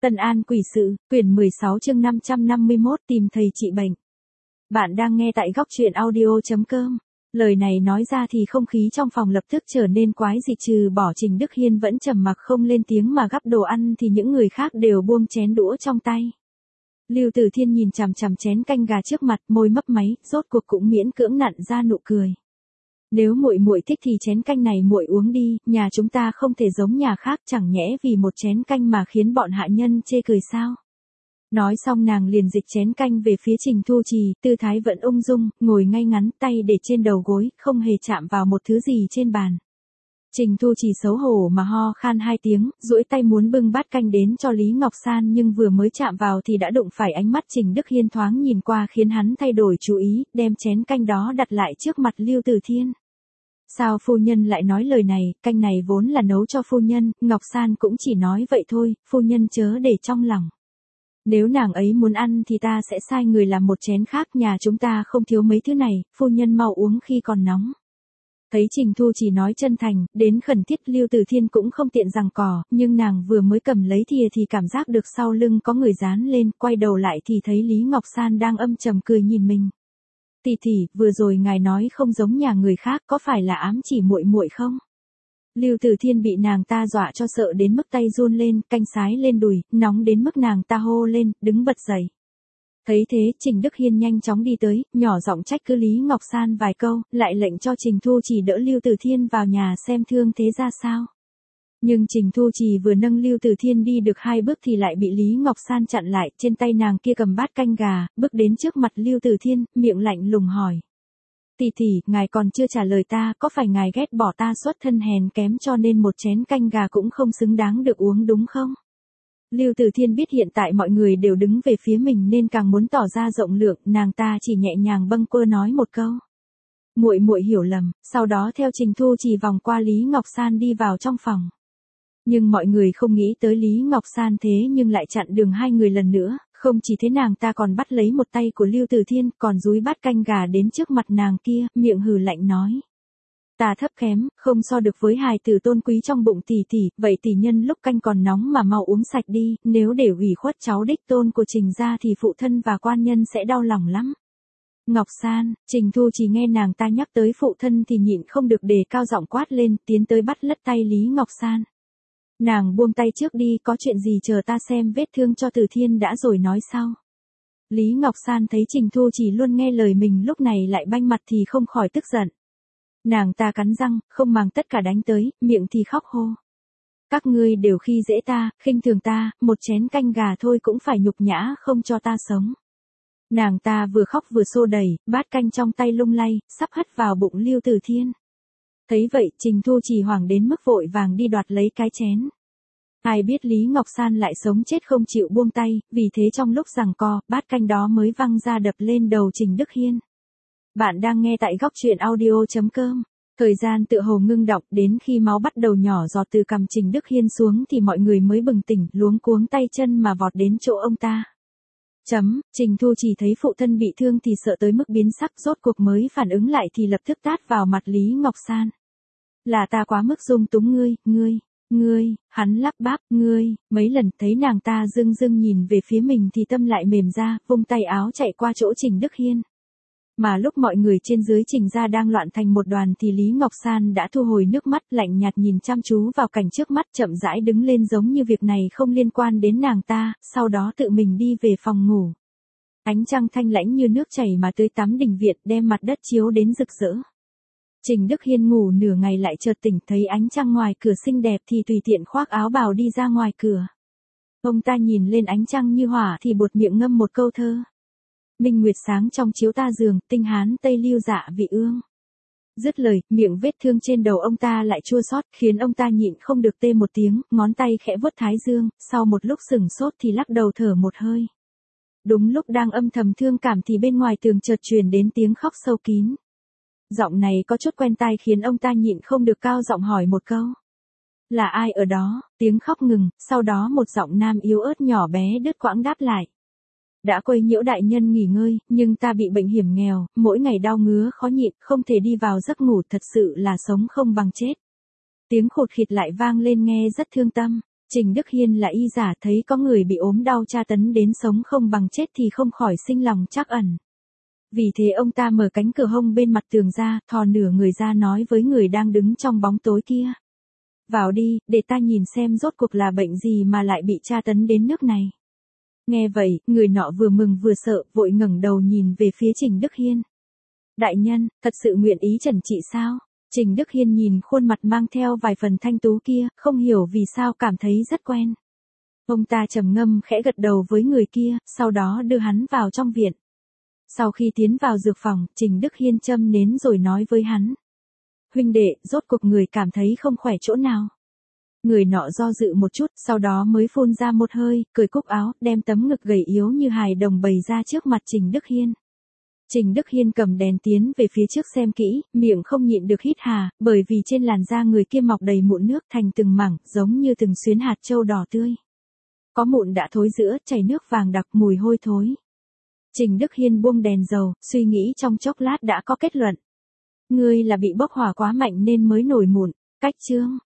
Tân An Quỷ Sự, quyển 16 chương 551 tìm thầy trị bệnh. Bạn đang nghe tại góc truyện audio.com. Lời này nói ra thì không khí trong phòng lập tức trở nên quái dị, trừ bỏ Trình Đức Hiên vẫn trầm mặc không lên tiếng mà gắp đồ ăn thì những người khác đều buông chén đũa trong tay. Lưu Tử Thiên nhìn chằm chằm chén canh gà trước mặt, môi mấp máy, rốt cuộc cũng miễn cưỡng nặn ra nụ cười. Nếu muội muội thích thì chén canh này muội uống đi, nhà chúng ta không thể giống nhà khác, chẳng nhẽ vì một chén canh mà khiến bọn hạ nhân chê cười sao? Nói xong nàng liền dịch chén canh về phía Trình Thu Trì, tư thái vẫn ung dung, ngồi ngay ngắn, tay để trên đầu gối, không hề chạm vào một thứ gì trên bàn. Trình Thu Trì xấu hổ mà ho khan hai tiếng, duỗi tay muốn bưng bát canh đến cho Lý Ngọc San, nhưng vừa mới chạm vào thì đã đụng phải ánh mắt Trình Đức Hiên thoáng nhìn qua khiến hắn thay đổi chú ý, đem chén canh đó đặt lại trước mặt Lưu Tử Thiên. Sao phu nhân lại nói lời này, canh này vốn là nấu cho phu nhân, Ngọc San cũng chỉ nói vậy thôi, phu nhân chớ để trong lòng. Nếu nàng ấy muốn ăn thì ta sẽ sai người làm một chén khác, nhà chúng ta không thiếu mấy thứ này, phu nhân mau uống khi còn nóng. Thấy Trình Thu chỉ nói chân thành, đến khẩn thiết, Lưu Tử Thiên cũng không tiện giằng cò, nhưng nàng vừa mới cầm lấy thìa thì cảm giác được sau lưng có người dán lên, quay đầu lại thì thấy Lý Ngọc San đang âm trầm cười nhìn mình. Tỷ tỷ, vừa rồi ngài nói không giống nhà người khác, có phải là ám chỉ muội muội không? Lưu Tử Thiên bị nàng ta dọa cho sợ đến mức tay run lên, canh sái lên đùi, nóng đến mức nàng ta hô lên, đứng bật dậy. Thấy thế, Trình Đức Hiên nhanh chóng đi tới, nhỏ giọng trách cứ Lý Ngọc San vài câu, lại lệnh cho Trình Thu Trì đỡ Lưu Tử Thiên vào nhà xem thương thế ra sao. Nhưng Trình Thu Trì vừa nâng Lưu Tử Thiên đi được 2 bước thì lại bị Lý Ngọc San chặn lại, trên tay nàng kia cầm bát canh gà, bước đến trước mặt Lưu Tử Thiên, miệng lạnh lùng hỏi. Tỷ tỷ, ngài còn chưa trả lời ta, có phải ngài ghét bỏ ta xuất thân hèn kém cho nên một chén canh gà cũng không xứng đáng được uống đúng không? Lưu Tử Thiên biết hiện tại mọi người đều đứng về phía mình nên càng muốn tỏ ra rộng lượng, nàng ta chỉ nhẹ nhàng bâng quơ nói một câu. Muội muội hiểu lầm, sau đó theo Trình Thu Trì vòng qua Lý Ngọc San đi vào trong phòng. Nhưng mọi người không nghĩ tới Lý Ngọc San thế nhưng lại chặn đường hai người lần nữa, không chỉ thế nàng ta còn bắt lấy một tay của Lưu Tử Thiên, còn dúi bát canh gà đến trước mặt nàng kia, miệng hừ lạnh nói. Ta thấp kém, không so được với hài tử tôn quý trong bụng tỷ tỷ, vậy tỷ nhân lúc canh còn nóng mà mau uống sạch đi, nếu để ủy khuất cháu đích tôn của Trình gia thì phụ thân và quan nhân sẽ đau lòng lắm. Ngọc San, Trình Thu chỉ nghe nàng ta nhắc tới phụ thân thì nhịn không được đề cao giọng quát lên, tiến tới bắt lất tay Lý Ngọc San. Nàng buông tay trước đi, có chuyện gì chờ ta xem vết thương cho Tử Thiên đã rồi nói sau. Lý Ngọc San thấy Trình Thu chỉ luôn nghe lời mình lúc này lại banh mặt thì không khỏi tức giận. Nàng ta cắn răng, không màng tất cả đánh tới, miệng thì khóc hô. Các ngươi đều khi dễ ta, khinh thường ta, một chén canh gà thôi cũng phải nhục nhã không cho ta sống. Nàng ta vừa khóc vừa xô đẩy, bát canh trong tay lung lay, sắp hất vào bụng Lưu Tử Thiên. Thấy vậy, Trình Thu chỉ hoảng đến mức vội vàng đi đoạt lấy cái chén. Ai biết Lý Ngọc San lại sống chết không chịu buông tay, vì thế trong lúc giằng co, bát canh đó mới văng ra đập lên đầu Trình Đức Hiên. Bạn đang nghe tại góc truyện audio.com. Thời gian tựa hồ ngưng đọng, đến khi máu bắt đầu nhỏ giọt từ cằm Trình Đức Hiên xuống thì mọi người mới bừng tỉnh, luống cuống tay chân mà vọt đến chỗ ông ta. Trình Thu chỉ thấy phụ thân bị thương thì sợ tới mức biến sắc, rốt cuộc mới phản ứng lại thì lập tức tát vào mặt Lý Ngọc San. Là ta quá mức dung túng ngươi, hắn lắp bắp, mấy lần thấy nàng ta dưng nhìn về phía mình thì tâm lại mềm ra, vung tay áo chạy qua chỗ Trình Đức Hiên. Mà lúc mọi người trên dưới Trình gia đang loạn thành một đoàn thì Lý Ngọc San đã thu hồi nước mắt, lạnh nhạt nhìn chăm chú vào cảnh trước mắt, chậm rãi đứng lên giống như việc này không liên quan đến nàng ta, sau đó tự mình đi về phòng ngủ. Ánh trăng thanh lãnh như nước chảy mà tưới tắm đình viện, đem mặt đất chiếu đến rực rỡ. Trình Đức Hiên ngủ nửa ngày lại chợt tỉnh, thấy ánh trăng ngoài cửa xinh đẹp thì tùy tiện khoác áo bào đi ra ngoài cửa. Ông ta nhìn lên ánh trăng như hỏa thì buột miệng ngâm một câu thơ. Minh nguyệt sáng trong chiếu ta giường, tinh hán tây lưu dạ vị ương. Dứt lời, miệng vết thương trên đầu ông ta lại chua xót, khiến ông ta nhịn không được tê một tiếng, ngón tay khẽ vuốt thái dương, sau một lúc sừng sốt thì lắc đầu thở một hơi. Đúng lúc đang âm thầm thương cảm thì bên ngoài tường chợt truyền đến tiếng khóc sâu kín. Giọng này có chút quen tai khiến ông ta nhịn không được cao giọng hỏi một câu. Là ai ở đó? Tiếng khóc ngừng, sau đó một giọng nam yếu ớt nhỏ bé đứt quãng đáp lại. Đã quấy nhiễu đại nhân nghỉ ngơi, nhưng ta bị bệnh hiểm nghèo, mỗi ngày đau ngứa khó nhịn, không thể đi vào giấc ngủ, thật sự là sống không bằng chết. Tiếng khụt khịt lại vang lên nghe rất thương tâm. Trình Đức Hiên là y giả, thấy có người bị ốm đau tra tấn đến sống không bằng chết thì không khỏi sinh lòng trắc ẩn. Vì thế ông ta mở cánh cửa hông bên mặt tường ra, thò nửa người ra nói với người đang đứng trong bóng tối kia. Vào đi, để ta nhìn xem rốt cuộc là bệnh gì mà lại bị tra tấn đến nước này. Nghe vậy, người nọ vừa mừng vừa sợ, vội ngẩng đầu nhìn về phía Trình Đức Hiên. Đại nhân, thật sự nguyện ý trần trị sao? Trình Đức Hiên nhìn khuôn mặt mang theo vài phần thanh tú kia, không hiểu vì sao cảm thấy rất quen. Ông ta trầm ngâm khẽ gật đầu với người kia, sau đó đưa hắn vào trong viện. Sau khi tiến vào dược phòng, Trình Đức Hiên châm nến rồi nói với hắn. Huynh đệ, rốt cuộc người cảm thấy không khỏe chỗ nào? Người nọ do dự một chút, sau đó mới phun ra một hơi, cởi cúc áo, đem tấm ngực gầy yếu như hài đồng bày ra trước mặt Trình Đức Hiên. Trình Đức Hiên cầm đèn tiến về phía trước xem kỹ, miệng không nhịn được hít hà, bởi vì trên làn da người kia mọc đầy mụn nước thành từng mảng, giống như từng xuyến hạt châu đỏ tươi. Có mụn đã thối rữa, chảy nước vàng đặc mùi hôi thối. Trình Đức Hiên buông đèn dầu, suy nghĩ trong chốc lát đã có kết luận. Ngươi là bị bốc hỏa quá mạnh nên mới nổi mụn. Cách chương